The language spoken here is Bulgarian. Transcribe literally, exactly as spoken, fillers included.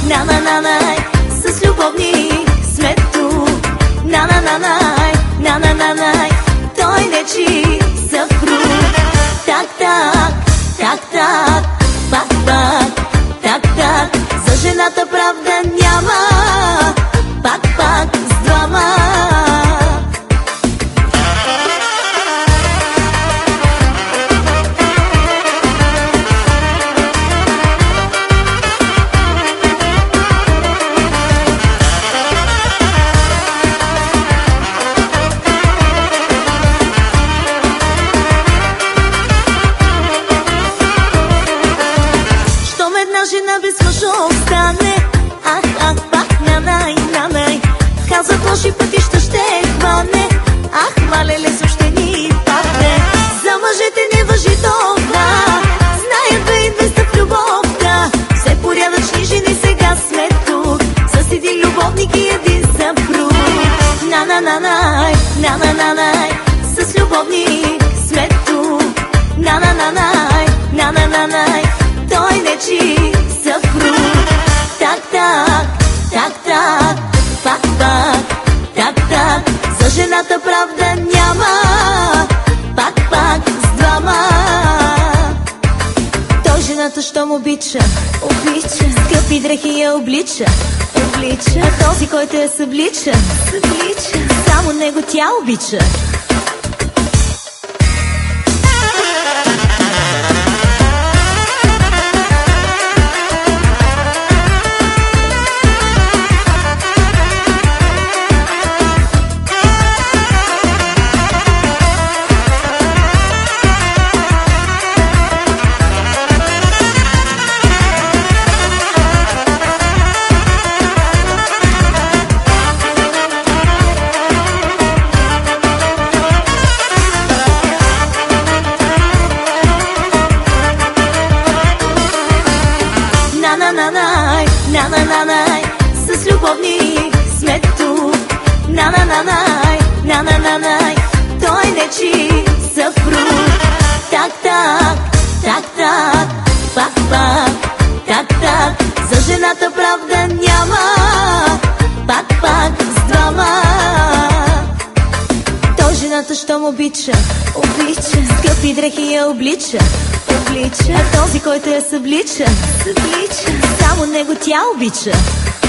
на-на-на-най, с любовник сме тук. На-на-на-най, на-на-на-най, той нечи съпруг. Так-так, так-так, пак-пак, так-так, за жената правда няма. Пак-пак с двама. Жена без мъж остане, ах, ах, пак, нанай, нанай, казва лоши пътища ще хване, ах, малеле, също ни падне. За мъжете не важи това, знаят бе и двеста в любовта. Все порядъчни жени сега сме тук, с един любовник и един съпруг. На-на-на-най, на-на-на-най, с любовник сме тук. На-на-на-най, на-на-на-най, той нечи съпруг. Так-так, так-так, пак-пак, так-так, за жената правда няма. Пак-пак с двама. Той жената щом обича, обича, скъпи дрехи я облича, облича. А този, който я съблича, съблича, само него тя обича. На-на-на-най, на-на-на-най, с любовник сме тук. На-на-на-най, на-на-на-най, той нечи съпруг. Так-так, так-так, пак-пак, так-так, за жената правда няма. Пак-пак с двама. Той жената щом обича, обича, скъпи дрехи я облича, облича. А този, който я съблича, съблича, само него тя обича.